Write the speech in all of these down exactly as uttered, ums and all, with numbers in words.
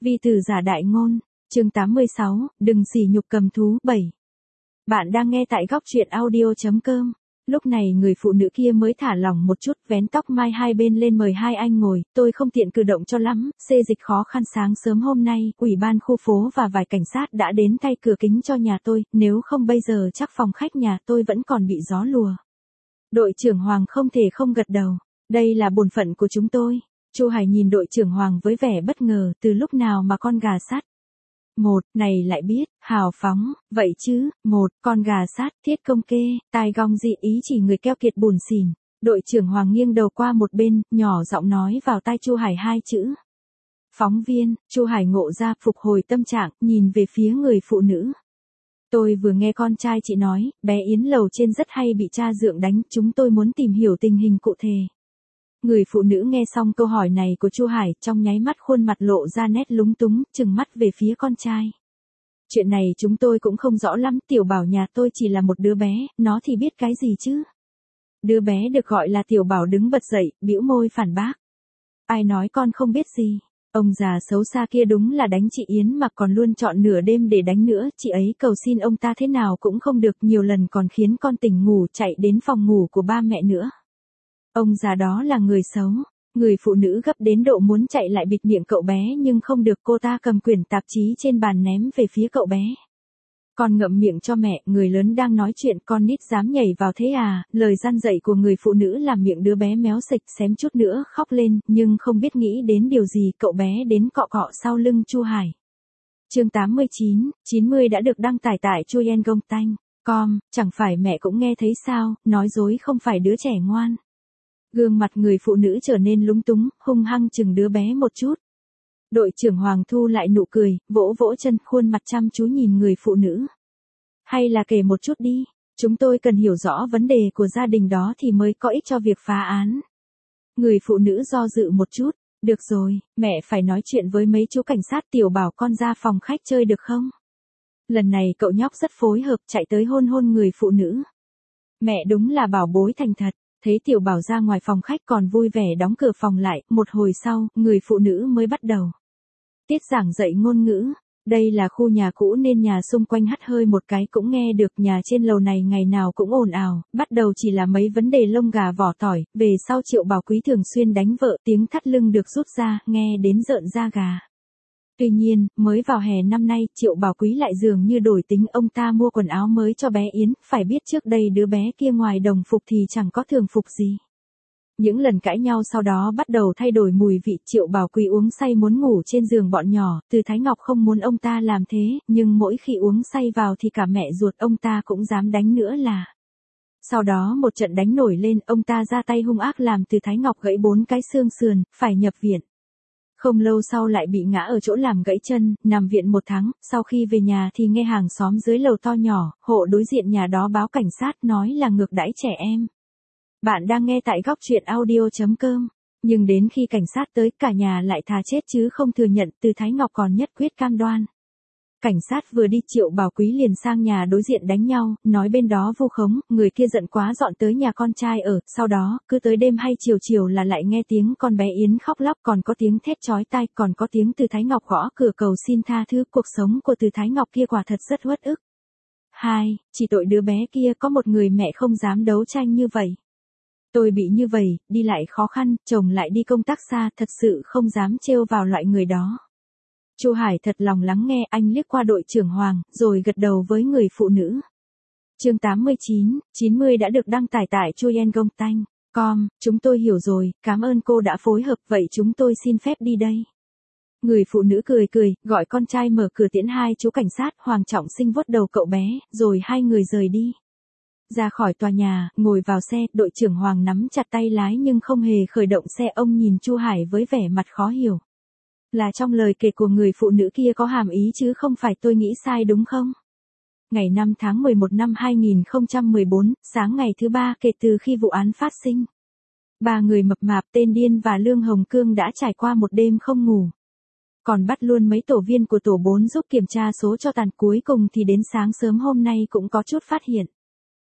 Vi từ giả đại ngôn, chương tám mươi sáu, đừng sỉ nhục cầm thú, bảy. Bạn đang nghe tại góc truyện audio.com. Lúc này người phụ nữ kia mới thả lỏng một chút, vén tóc mai hai bên lên mời hai anh ngồi, tôi không tiện cử động cho lắm, xê dịch khó khăn sáng sớm hôm nay, ủy ban khu phố và vài cảnh sát đã đến thay cửa kính cho nhà tôi, nếu không bây giờ chắc phòng khách nhà tôi vẫn còn bị gió lùa. Đội trưởng Hoàng không thể không gật đầu, đây là bổn phận của chúng tôi. Chu Hải nhìn đội trưởng Hoàng với vẻ bất ngờ, từ lúc nào mà con gà sắt. Một, này lại biết, hào phóng, vậy chứ, một, con gà sát, thiết công kê, tai gong dị ý chỉ người keo kiệt bùn xỉn. Đội trưởng Hoàng nghiêng đầu qua một bên, nhỏ giọng nói vào tai Chu Hải hai chữ. Phóng viên, Chu Hải ngộ ra, phục hồi tâm trạng, nhìn về phía người phụ nữ. Tôi vừa nghe con trai chị nói, bé Yến lầu trên rất hay bị cha dượng đánh, chúng tôi muốn tìm hiểu tình hình cụ thể. Người phụ nữ nghe xong câu hỏi này của Chu Hải, trong nháy mắt khuôn mặt lộ ra nét lúng túng, trừng mắt về phía con trai. Chuyện này chúng tôi cũng không rõ lắm, Tiểu Bảo nhà tôi chỉ là một đứa bé, nó thì biết cái gì chứ. Đứa bé được gọi là Tiểu Bảo đứng bật dậy, bĩu môi phản bác. Ai nói con không biết gì, ông già xấu xa kia đúng là đánh chị Yến mà còn luôn chọn nửa đêm để đánh nữa, chị ấy cầu xin ông ta thế nào cũng không được, nhiều lần còn khiến con tỉnh ngủ chạy đến phòng ngủ của ba mẹ nữa. Ông già đó là người xấu. Người phụ nữ gấp đến độ muốn chạy lại bịt miệng cậu bé nhưng không được, cô ta cầm quyển tạp chí trên bàn ném về phía cậu bé. Con ngậm miệng cho mẹ, người lớn đang nói chuyện, con nít dám nhảy vào thế à, lời gian dạy của người phụ nữ làm miệng đứa bé méo sịch, xém chút nữa khóc lên, nhưng không biết nghĩ đến điều gì, cậu bé đến cọ cọ sau lưng Chu Hải. Chương tám mươi chín, chín mươi đã được đăng tải tại chuyen gong tanh com, chẳng phải mẹ cũng nghe thấy sao, nói dối không phải đứa trẻ ngoan. Gương mặt người phụ nữ trở nên lúng túng, hung hăng chừng đứa bé một chút. Đội trưởng Hoàng thu lại nụ cười, vỗ vỗ chân, khuôn mặt chăm chú nhìn người phụ nữ. Hay là kể một chút đi, chúng tôi cần hiểu rõ vấn đề của gia đình đó thì mới có ích cho việc phá án. Người phụ nữ do dự một chút, được rồi, mẹ phải nói chuyện với mấy chú cảnh sát, Tiểu Bảo con ra phòng khách chơi được không? Lần này cậu nhóc rất phối hợp, chạy tới hôn hôn người phụ nữ. Mẹ đúng là bảo bối thành thật. Thấy Tiểu Bảo ra ngoài phòng khách còn vui vẻ đóng cửa phòng lại, một hồi sau, người phụ nữ mới bắt đầu. Tiết giảng dạy ngôn ngữ, đây là khu nhà cũ nên nhà xung quanh hắt hơi một cái cũng nghe được, nhà trên lầu này ngày nào cũng ồn ào, bắt đầu chỉ là mấy vấn đề lông gà vỏ tỏi, về sau Triệu Bảo Quý thường xuyên đánh vợ, tiếng thắt lưng được rút ra, nghe đến rợn da gà. Tuy nhiên, mới vào hè năm nay, Triệu Bảo Quý lại dường như đổi tính, ông ta mua quần áo mới cho bé Yến, phải biết trước đây đứa bé kia ngoài đồng phục thì chẳng có thường phục gì. Những lần cãi nhau sau đó bắt đầu thay đổi mùi vị, Triệu Bảo Quý uống say muốn ngủ trên giường bọn nhỏ, Từ Thái Ngọc không muốn ông ta làm thế, nhưng mỗi khi uống say vào thì cả mẹ ruột ông ta cũng dám đánh nữa là. Sau đó một trận đánh nổi lên, ông ta ra tay hung ác làm Từ Thái Ngọc gãy bốn cái xương sườn, phải nhập viện. Không lâu sau lại bị ngã ở chỗ làm gãy chân, nằm viện một tháng, sau khi về nhà thì nghe hàng xóm dưới lầu to nhỏ, hộ đối diện nhà đó báo cảnh sát nói là ngược đãi trẻ em. Bạn đang nghe tại góc truyện audio.com, nhưng đến khi cảnh sát tới cả nhà lại thà chết chứ không thừa nhận, Từ Thái Ngọc còn nhất quyết cam đoan. Cảnh sát vừa đi, Triệu Bảo Quý liền sang nhà đối diện đánh nhau, nói bên đó vu khống, người kia giận quá dọn tới nhà con trai ở, sau đó, cứ tới đêm hay chiều chiều là lại nghe tiếng con bé Yến khóc lóc, còn có tiếng thét chói tai, còn có tiếng Từ Thái Ngọc gõ cửa cầu xin tha thứ, cuộc sống của Từ Thái Ngọc kia quả thật rất uất ức. Hai, chỉ tội đứa bé kia có một người mẹ không dám đấu tranh như vậy. Tôi bị như vậy, đi lại khó khăn, chồng lại đi công tác xa, thật sự không dám trêu vào loại người đó. Chu Hải thật lòng lắng nghe, anh liếc qua đội trưởng Hoàng, rồi gật đầu với người phụ nữ. Chương tám mươi chín, chín mươi đã được đăng tải tại chuyen gong tanh com, chúng tôi hiểu rồi, cảm ơn cô đã phối hợp, vậy chúng tôi xin phép đi đây. Người phụ nữ cười cười, gọi con trai mở cửa tiễn hai chú cảnh sát, Hoàng Trọng Sinh vuốt đầu cậu bé, rồi hai người rời đi. Ra khỏi tòa nhà, ngồi vào xe, đội trưởng Hoàng nắm chặt tay lái nhưng không hề khởi động xe, ông nhìn Chu Hải với vẻ mặt khó hiểu. Là trong lời kể của người phụ nữ kia có hàm ý chứ không phải tôi nghĩ sai đúng không? Ngày năm tháng mười một năm hai nghìn không trăm mười bốn, sáng ngày thứ ba kể từ khi vụ án phát sinh. Ba người mập mạp tên Điên và Lương Hồng Cương đã trải qua một đêm không ngủ. Còn bắt luôn mấy tổ viên của tổ bốn giúp kiểm tra số tro tàn, cuối cùng thì đến sáng sớm hôm nay cũng có chút phát hiện.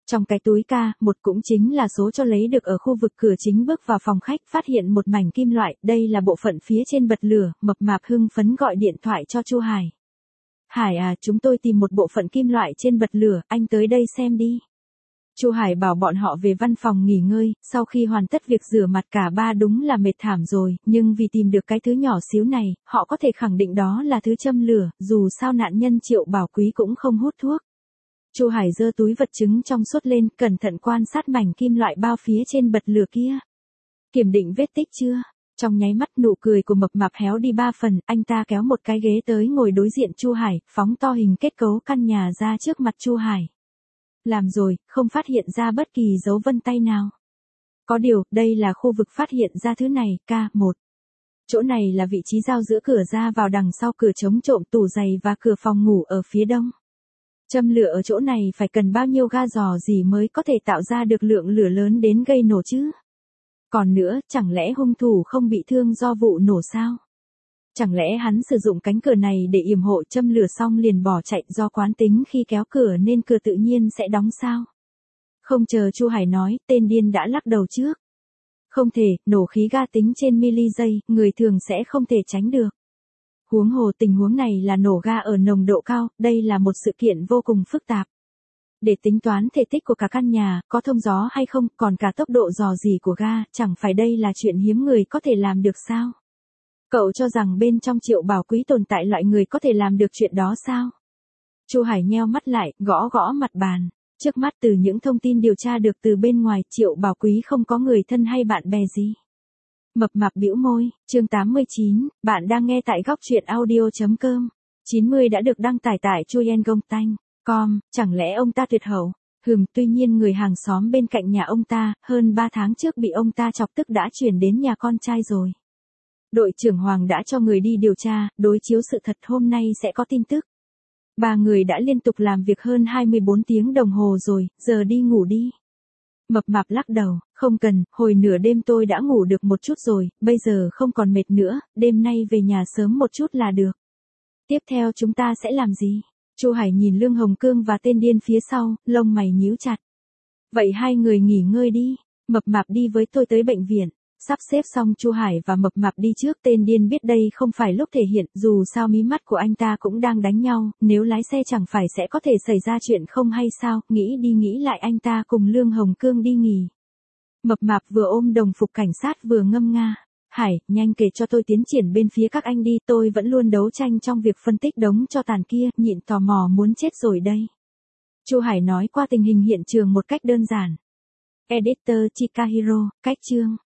Trong cái túi ca, một cũng chính là số cho lấy được ở khu vực cửa chính bước vào phòng khách, phát hiện một mảnh kim loại, đây là bộ phận phía trên bật lửa, mập mạp hưng phấn gọi điện thoại cho Chu Hải. Hải à, chúng tôi tìm một bộ phận kim loại trên bật lửa, anh tới đây xem đi. Chu Hải bảo bọn họ về văn phòng nghỉ ngơi, sau khi hoàn tất việc rửa mặt cả ba đúng là mệt thảm rồi, nhưng vì tìm được cái thứ nhỏ xíu này, họ có thể khẳng định đó là thứ châm lửa, dù sao nạn nhân Triệu Bảo Quý cũng không hút thuốc. Chu Hải giơ túi vật chứng trong suốt lên, cẩn thận quan sát mảnh kim loại bao phía trên bật lửa kia. Kiểm định vết tích chưa? Trong nháy mắt nụ cười của mập mạp héo đi ba phần, anh ta kéo một cái ghế tới ngồi đối diện Chu Hải, phóng to hình kết cấu căn nhà ra trước mặt Chu Hải. Làm rồi, không phát hiện ra bất kỳ dấu vân tay nào. Có điều, đây là khu vực phát hiện ra thứ này, K một. Chỗ này là vị trí giao giữa cửa ra vào đằng sau cửa chống trộm tủ giày và cửa phòng ngủ ở phía đông. Châm lửa ở chỗ này phải cần bao nhiêu ga giò gì mới có thể tạo ra được lượng lửa lớn đến gây nổ chứ? Còn nữa, chẳng lẽ hung thủ không bị thương do vụ nổ sao? Chẳng lẽ hắn sử dụng cánh cửa này để yểm hộ châm lửa xong liền bỏ chạy do quán tính khi kéo cửa nên cửa tự nhiên sẽ đóng sao? Không chờ Chu Hải nói, tên điên đã lắc đầu trước. Không thể, nổ khí ga tính trên mili giây, người thường sẽ không thể tránh được. Huống hồ tình huống này là nổ ga ở nồng độ cao, đây là một sự kiện vô cùng phức tạp. Để tính toán thể tích của cả căn nhà, có thông gió hay không, còn cả tốc độ rò rỉ của ga, chẳng phải đây là chuyện hiếm người có thể làm được sao? Cậu cho rằng bên trong Triệu Bảo Quý tồn tại loại người có thể làm được chuyện đó sao? Chu Hải nheo mắt lại, gõ gõ mặt bàn. Trước mắt từ những thông tin điều tra được từ bên ngoài, Triệu Bảo Quý không có người thân hay bạn bè gì. Mập mạp bĩu môi, chương tám mươi chín, bạn đang nghe tại góc truyện audio.com. chín mươi đã được đăng tải tại chuyên.com. Com, chẳng lẽ ông ta tuyệt hậu? Hừm, tuy nhiên người hàng xóm bên cạnh nhà ông ta, hơn ba tháng trước bị ông ta chọc tức đã chuyển đến nhà con trai rồi. Đội trưởng Hoàng đã cho người đi điều tra, đối chiếu sự thật hôm nay sẽ có tin tức. Ba người đã liên tục làm việc hơn hai mươi bốn tiếng đồng hồ rồi, giờ đi ngủ đi. Mập mạp lắc đầu, không cần, hồi nửa đêm tôi đã ngủ được một chút rồi, bây giờ không còn mệt nữa, đêm nay về nhà sớm một chút là được. Tiếp theo chúng ta sẽ làm gì? Chu Hải nhìn Lương Hồng Cương và tên điên phía sau, lông mày nhíu chặt. Vậy hai người nghỉ ngơi đi, mập mạp đi với tôi tới bệnh viện. Sắp xếp xong Chu Hải và mập mạp đi trước, tên điên biết đây không phải lúc thể hiện, dù sao mí mắt của anh ta cũng đang đánh nhau, nếu lái xe chẳng phải sẽ có thể xảy ra chuyện không hay sao, nghĩ đi nghĩ lại anh ta cùng Lương Hồng Cương đi nghỉ. Mập mạp vừa ôm đồng phục cảnh sát vừa ngâm nga. Hải, nhanh kể cho tôi tiến triển bên phía các anh đi, tôi vẫn luôn đấu tranh trong việc phân tích đống cho tàn kia, nhịn tò mò muốn chết rồi đây. Chu Hải nói qua tình hình hiện trường một cách đơn giản. Editor Chikahiro, cách chương.